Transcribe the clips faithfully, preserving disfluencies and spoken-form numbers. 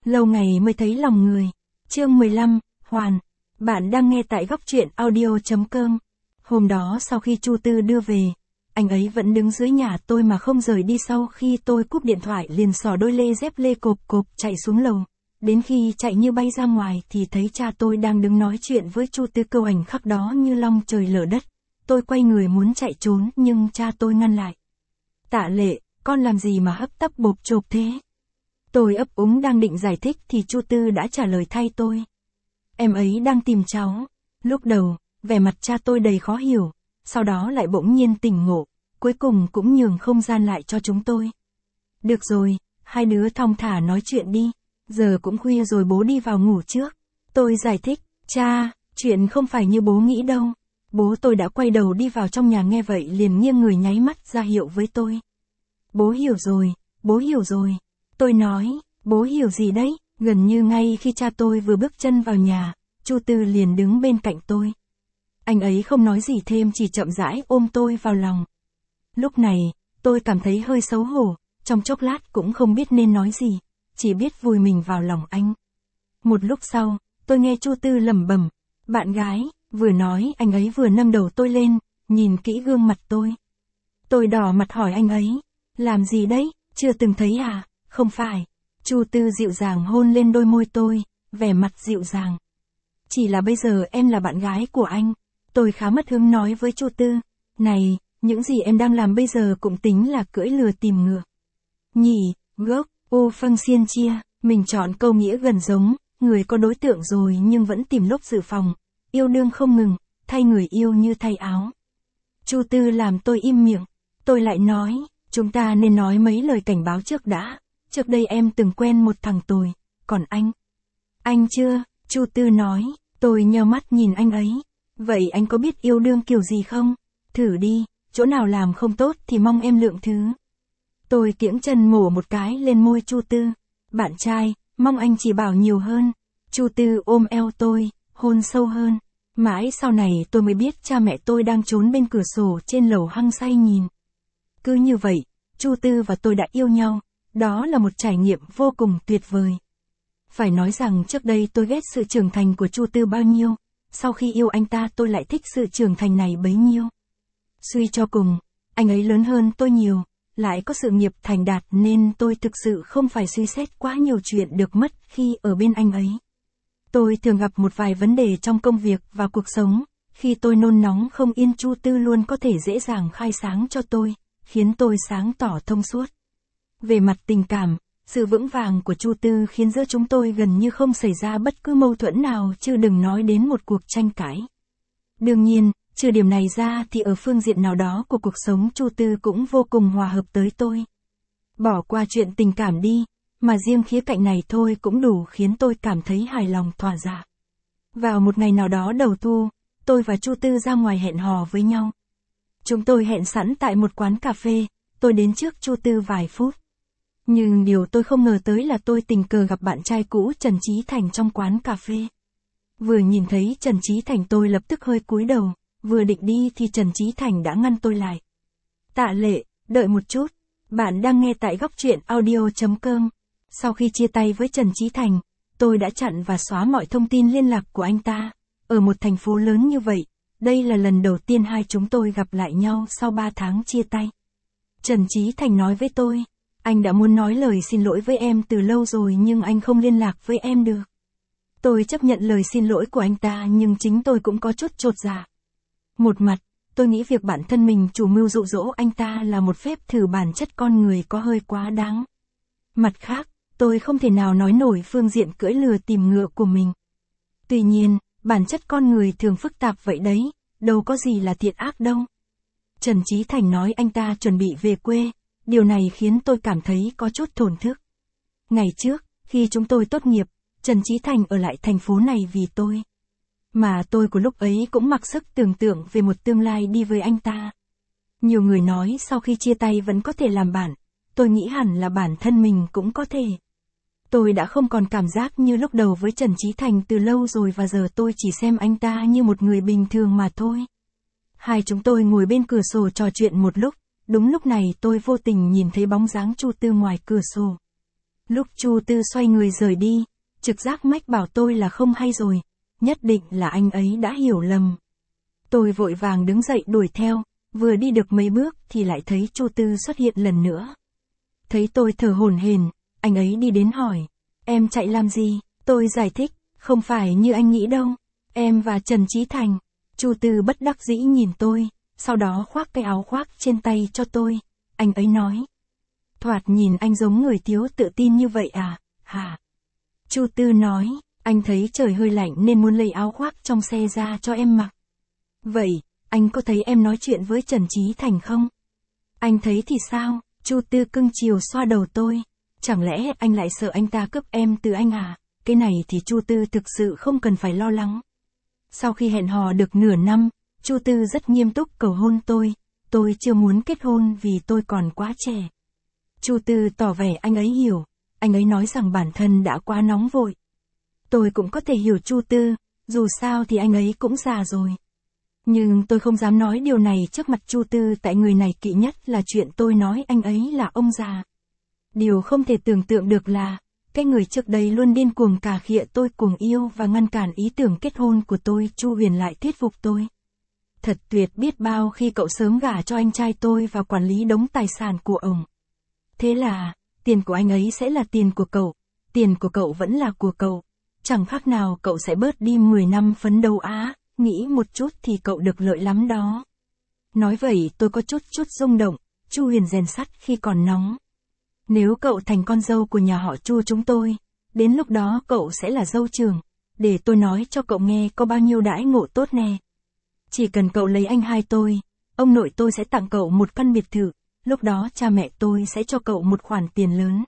lâu ngày mới thấy lòng người. Chương mười lăm, Hoàn. Bạn đang nghe tại góc truyện audio.com. Hôm đó sau khi Chu Tư đưa về, anh ấy vẫn đứng dưới nhà tôi mà không rời đi. Sau khi tôi cúp điện thoại liền xỏ đôi lê dép lê cộp cộp chạy xuống lầu. Đến khi chạy như bay ra ngoài thì thấy cha tôi đang đứng nói chuyện với Chu Tư. Câu ảnh khắc đó như long trời lở đất. Tôi quay người muốn chạy trốn nhưng cha tôi ngăn lại. Tạ Lệ, con làm gì mà hấp tấp bộp chộp thế? Tôi ấp úng đang định giải thích thì Chu Tư đã trả lời thay tôi. Em ấy đang tìm cháu. Lúc đầu, vẻ mặt cha tôi đầy khó hiểu, sau đó lại bỗng nhiên tỉnh ngộ, cuối cùng cũng nhường không gian lại cho chúng tôi. Được rồi, hai đứa thong thả nói chuyện đi, giờ cũng khuya rồi, bố đi vào ngủ trước. Tôi giải thích, cha, chuyện không phải như bố nghĩ đâu. Bố tôi đã quay đầu đi vào trong nhà, nghe vậy liền nghiêng người nháy mắt ra hiệu với tôi. Bố hiểu rồi, bố hiểu rồi. Tôi nói, bố hiểu gì đấy? Gần như ngay khi cha tôi vừa bước chân vào nhà, Chu Tư liền đứng bên cạnh tôi. Anh ấy không nói gì thêm, chỉ chậm rãi ôm tôi vào lòng. Lúc này, tôi cảm thấy hơi xấu hổ, trong chốc lát cũng không biết nên nói gì, chỉ biết vùi mình vào lòng anh. Một lúc sau, tôi nghe Chu Tư lẩm bẩm, bạn gái, vừa nói anh ấy vừa nâng đầu tôi lên, nhìn kỹ gương mặt tôi. Tôi đỏ mặt hỏi anh ấy, làm gì đấy, chưa từng thấy à? Không phải. Chu Tư dịu dàng hôn lên đôi môi tôi, vẻ mặt dịu dàng. Chỉ là bây giờ em là bạn gái của anh. Tôi khá mất hứng nói với Chu Tư, này, những gì em đang làm bây giờ cũng tính là cưỡi lừa tìm ngựa. Nhỉ, gốc, ô phân xiên chia, mình chọn câu nghĩa gần giống, người có đối tượng rồi nhưng vẫn tìm lốp dự phòng, yêu đương không ngừng, thay người yêu như thay áo. Chu Tư làm tôi im miệng, tôi lại nói, chúng ta nên nói mấy lời cảnh báo trước đã. Trước đây em từng quen một thằng tồi, còn anh? Anh chưa, Chu Tư nói, tôi nheo mắt nhìn anh ấy. Vậy anh có biết yêu đương kiểu gì không? Thử đi, chỗ nào làm không tốt thì mong em lượng thứ. Tôi kiễng chân mổ một cái lên môi Chu Tư. Bạn trai, mong anh chỉ bảo nhiều hơn. Chu Tư ôm eo tôi, hôn sâu hơn. Mãi sau này tôi mới biết cha mẹ tôi đang trốn bên cửa sổ trên lầu hăng say nhìn. Cứ như vậy, Chu Tư và tôi đã yêu nhau. Đó là một trải nghiệm vô cùng tuyệt vời. Phải nói rằng trước đây tôi ghét sự trưởng thành của Chu Tư bao nhiêu, sau khi yêu anh ta tôi lại thích sự trưởng thành này bấy nhiêu. Suy cho cùng, anh ấy lớn hơn tôi nhiều, lại có sự nghiệp thành đạt nên tôi thực sự không phải suy xét quá nhiều chuyện được mất khi ở bên anh ấy. Tôi thường gặp một vài vấn đề trong công việc và cuộc sống, khi tôi nôn nóng không yên Chu Tư luôn có thể dễ dàng khai sáng cho tôi, khiến tôi sáng tỏ thông suốt. Về mặt tình cảm, sự vững vàng của Chu Tư khiến giữa chúng tôi gần như không xảy ra bất cứ mâu thuẫn nào, chứ đừng nói đến một cuộc tranh cãi. Đương nhiên, trừ điểm này ra thì ở phương diện nào đó của cuộc sống Chu Tư cũng vô cùng hòa hợp tới tôi. Bỏ qua chuyện tình cảm đi, mà riêng khía cạnh này thôi cũng đủ khiến tôi cảm thấy hài lòng thỏa dạ. Vào một ngày nào đó đầu thu, tôi và Chu Tư ra ngoài hẹn hò với nhau. Chúng tôi hẹn sẵn tại một quán cà phê, tôi đến trước Chu Tư vài phút. Nhưng điều tôi không ngờ tới là tôi tình cờ gặp bạn trai cũ Trần Chí Thành trong quán cà phê. Vừa nhìn thấy Trần Chí Thành tôi lập tức hơi cúi đầu, vừa định đi thì Trần Chí Thành đã ngăn tôi lại. Tạ Lệ, đợi một chút, bạn đang nghe tại góc truyện audio.com. Sau khi chia tay với Trần Chí Thành, tôi đã chặn và xóa mọi thông tin liên lạc của anh ta. Ở một thành phố lớn như vậy, đây là lần đầu tiên hai chúng tôi gặp lại nhau sau ba tháng chia tay. Trần Chí Thành nói với tôi, anh đã muốn nói lời xin lỗi với em từ lâu rồi nhưng anh không liên lạc với em được. Tôi chấp nhận lời xin lỗi của anh ta nhưng chính tôi cũng có chút chột dạ. Một mặt, tôi nghĩ việc bản thân mình chủ mưu dụ dỗ anh ta là một phép thử bản chất con người có hơi quá đáng. Mặt khác, tôi không thể nào nói nổi phương diện cưỡi lừa tìm ngựa của mình. Tuy nhiên, bản chất con người thường phức tạp vậy đấy, đâu có gì là thiện ác đâu. Trần Chí Thành nói anh ta chuẩn bị về quê. Điều này khiến tôi cảm thấy có chút thổn thức. Ngày trước, khi chúng tôi tốt nghiệp, Trần Chí Thành ở lại thành phố này vì tôi. Mà tôi của lúc ấy cũng mặc sức tưởng tượng về một tương lai đi với anh ta. Nhiều người nói sau khi chia tay vẫn có thể làm bạn, tôi nghĩ hẳn là bản thân mình cũng có thể. Tôi đã không còn cảm giác như lúc đầu với Trần Chí Thành từ lâu rồi và giờ tôi chỉ xem anh ta như một người bình thường mà thôi. Hai chúng tôi ngồi bên cửa sổ trò chuyện một lúc. Đúng lúc này tôi vô tình nhìn thấy bóng dáng Chu Tư ngoài cửa sổ. Lúc Chu Tư xoay người rời đi, trực giác mách bảo tôi là không hay rồi, nhất định là anh ấy đã hiểu lầm. Tôi vội vàng đứng dậy đuổi theo, vừa đi được mấy bước thì lại thấy Chu Tư xuất hiện lần nữa. Thấy tôi thở hổn hển, anh ấy đi đến hỏi, em chạy làm gì? Tôi giải thích, không phải như anh nghĩ đâu, em và Trần Chí Thành. Chu Tư bất đắc dĩ nhìn tôi, sau đó khoác cái áo khoác trên tay cho tôi, anh ấy nói. Thoạt nhìn anh giống người thiếu tự tin như vậy à, hả? Chu Tư nói, anh thấy trời hơi lạnh nên muốn lấy áo khoác trong xe ra cho em mặc. Vậy, anh có thấy em nói chuyện với Trần Chí Thành không? Anh thấy thì sao? Chu Tư cưng chiều xoa đầu tôi. Chẳng lẽ anh lại sợ anh ta cướp em từ anh à? Cái này thì Chu Tư thực sự không cần phải lo lắng. Sau khi hẹn hò được nửa năm, Chu Tư rất nghiêm túc cầu hôn tôi. Tôi chưa muốn kết hôn vì tôi còn quá trẻ. Chu Tư tỏ vẻ anh ấy hiểu. Anh ấy nói rằng bản thân đã quá nóng vội. Tôi cũng có thể hiểu Chu Tư, dù sao thì anh ấy cũng già rồi. Nhưng tôi không dám nói điều này trước mặt Chu Tư tại người này kỵ nhất là chuyện tôi nói anh ấy là ông già. Điều không thể tưởng tượng được là, cái người trước đây luôn điên cuồng cà khịa tôi cuồng yêu và ngăn cản ý tưởng kết hôn của tôi, Chu Huyền lại thuyết phục tôi. Thật tuyệt biết bao khi cậu sớm gả cho anh trai tôi và quản lý đống tài sản của ông. Thế là, tiền của anh ấy sẽ là tiền của cậu, tiền của cậu vẫn là của cậu. Chẳng khác nào cậu sẽ bớt đi mười năm phấn đấu á, nghĩ một chút thì cậu được lợi lắm đó. Nói vậy tôi có chút chút rung động, Chu Huyền rèn sắt khi còn nóng. Nếu cậu thành con dâu của nhà họ Chu chúng tôi, đến lúc đó cậu sẽ là dâu trưởng, để tôi nói cho cậu nghe có bao nhiêu đãi ngộ tốt nè. Chỉ cần cậu lấy anh hai tôi, ông nội tôi sẽ tặng cậu một căn biệt thự, lúc đó cha mẹ tôi sẽ cho cậu một khoản tiền lớn.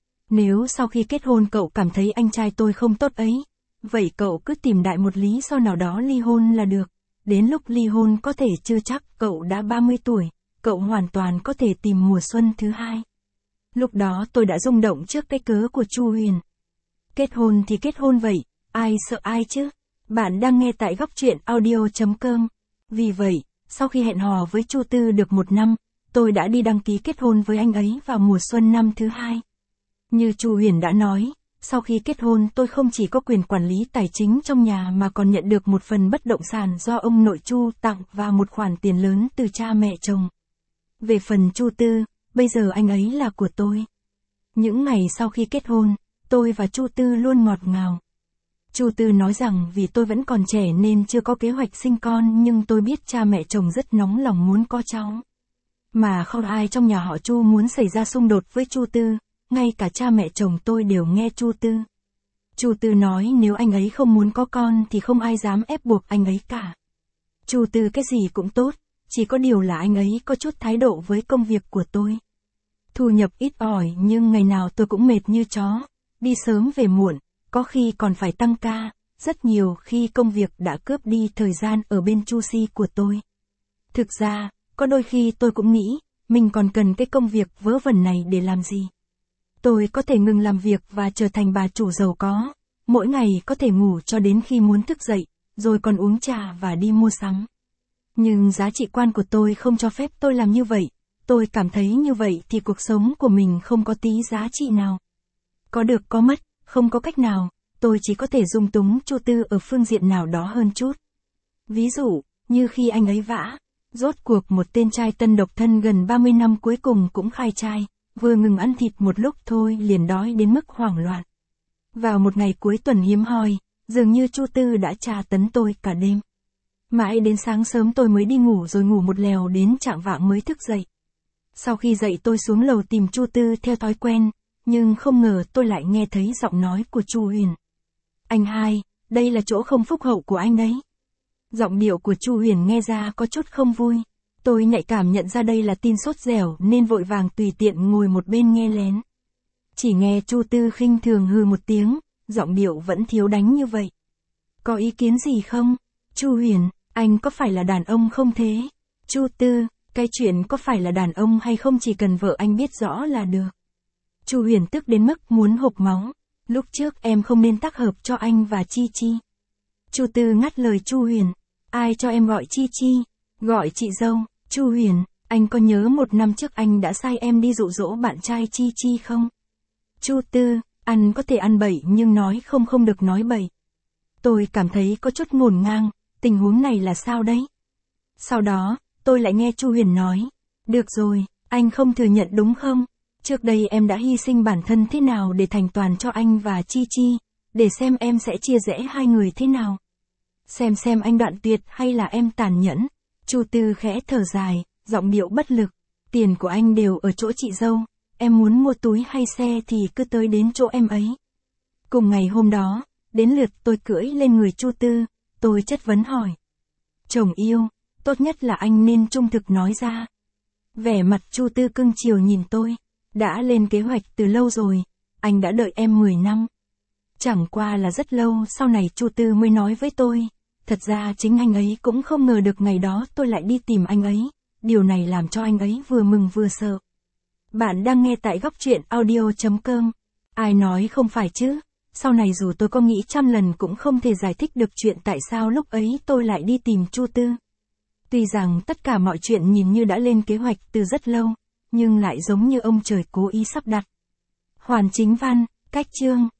Nếu sau khi kết hôn cậu cảm thấy anh trai tôi không tốt ấy, vậy cậu cứ tìm đại một lý do nào đó ly hôn là được. Đến lúc ly hôn có thể chưa chắc cậu đã ba mươi tuổi, cậu hoàn toàn có thể tìm mùa xuân thứ hai. Lúc đó tôi đã rung động trước cái cớ của Chu Huyền. Kết hôn thì kết hôn vậy, ai sợ ai chứ? Bạn đang nghe tại góc truyện audio chấm com. Vì vậy, sau khi hẹn hò với Chu Tư được một năm, tôi đã đi đăng ký kết hôn với anh ấy vào mùa xuân năm thứ hai. Như Chu Huyền đã nói, sau khi kết hôn tôi không chỉ có quyền quản lý tài chính trong nhà mà còn nhận được một phần bất động sản do ông nội Chu tặng và một khoản tiền lớn từ cha mẹ chồng. Về phần Chu Tư, bây giờ anh ấy là của tôi. Những ngày sau khi kết hôn, tôi và Chu Tư luôn ngọt ngào. Chu Tư nói rằng vì tôi vẫn còn trẻ nên chưa có kế hoạch sinh con, nhưng tôi biết cha mẹ chồng rất nóng lòng muốn có cháu. Mà không ai trong nhà họ Chu muốn xảy ra xung đột với Chu Tư, ngay cả cha mẹ chồng tôi đều nghe Chu Tư. Chu Tư nói nếu anh ấy không muốn có con thì không ai dám ép buộc anh ấy cả. Chu Tư cái gì cũng tốt, chỉ có điều là anh ấy có chút thái độ với công việc của tôi. Thu nhập ít ỏi nhưng ngày nào tôi cũng mệt như chó, đi sớm về muộn, có khi còn phải tăng ca, rất nhiều khi công việc đã cướp đi thời gian ở bên Chu Si của tôi. Thực ra, có đôi khi tôi cũng nghĩ, mình còn cần cái công việc vớ vẩn này để làm gì. Tôi có thể ngừng làm việc và trở thành bà chủ giàu có, mỗi ngày có thể ngủ cho đến khi muốn thức dậy, rồi còn uống trà và đi mua sắm. Nhưng giá trị quan của tôi không cho phép tôi làm như vậy, tôi cảm thấy như vậy thì cuộc sống của mình không có tí giá trị nào. Có được có mất, không có cách nào, tôi chỉ có thể dung túng Chu Tư ở phương diện nào đó hơn chút. Ví dụ, như khi anh ấy vã, rốt cuộc một tên trai tân độc thân gần ba mươi năm cuối cùng cũng khai trai, vừa ngừng ăn thịt một lúc thôi liền đói đến mức hoảng loạn. Vào một ngày cuối tuần hiếm hoi, dường như Chu Tư đã tra tấn tôi cả đêm. Mãi đến sáng sớm tôi mới đi ngủ rồi ngủ một lèo đến chạng vạng mới thức dậy. Sau khi dậy tôi xuống lầu tìm Chu Tư theo thói quen, nhưng không ngờ tôi lại nghe thấy giọng nói của Chu Huyền. Anh hai, đây là chỗ không phúc hậu của anh ấy. Giọng điệu của Chu Huyền nghe ra có chút không vui. Tôi nhạy cảm nhận ra đây là tin sốt dẻo nên vội vàng tùy tiện ngồi một bên nghe lén. Chỉ nghe Chu Tư khinh thường hừ một tiếng, giọng điệu vẫn thiếu đánh như vậy. Có ý kiến gì không? Chu Huyền, anh có phải là đàn ông không thế? Chu Tư, cái chuyện có phải là đàn ông hay không chỉ cần vợ anh biết rõ là được. Chu Huyền tức đến mức muốn hộc máu. Lúc trước em không nên tác hợp cho anh và Chi Chi. Chu Tư ngắt lời Chu Huyền. Ai cho em gọi Chi Chi? Gọi chị dâu. Chu Huyền, anh có nhớ một năm trước anh đã sai em đi dụ dỗ bạn trai Chi Chi không? Chu Tư, ăn có thể ăn bậy nhưng nói không không được nói bậy. Tôi cảm thấy có chút ngổn ngang, tình huống này là sao đấy? Sau đó, tôi lại nghe Chu Huyền nói, được rồi, anh không thừa nhận đúng không? Trước đây em đã hy sinh bản thân thế nào để thành toàn cho anh và Chi Chi, để xem em sẽ chia rẽ hai người thế nào. Xem xem anh đoạn tuyệt hay là em tàn nhẫn. Chu Tư khẽ thở dài, giọng điệu bất lực. Tiền của anh đều ở chỗ chị dâu, em muốn mua túi hay xe thì cứ tới đến chỗ em ấy. Cùng ngày hôm đó, đến lượt tôi cưỡi lên người Chu Tư, tôi chất vấn hỏi. Chồng yêu, tốt nhất là anh nên trung thực nói ra. Vẻ mặt Chu Tư cưng chiều nhìn tôi, đã lên kế hoạch từ lâu rồi, anh đã đợi em mười năm. Chẳng qua là rất lâu sau này Chu Tư mới nói với tôi, thật ra chính anh ấy cũng không ngờ được ngày đó tôi lại đi tìm anh ấy, điều này làm cho anh ấy vừa mừng vừa sợ. Bạn đang nghe tại góc truyện audio chấm com. Ai nói không phải chứ, sau này dù tôi có nghĩ trăm lần cũng không thể giải thích được chuyện tại sao lúc ấy tôi lại đi tìm Chu Tư. Tuy rằng tất cả mọi chuyện nhìn như đã lên kế hoạch từ rất lâu, nhưng lại giống như ông trời cố ý sắp đặt. Hoàn Chính Văn, cách chương.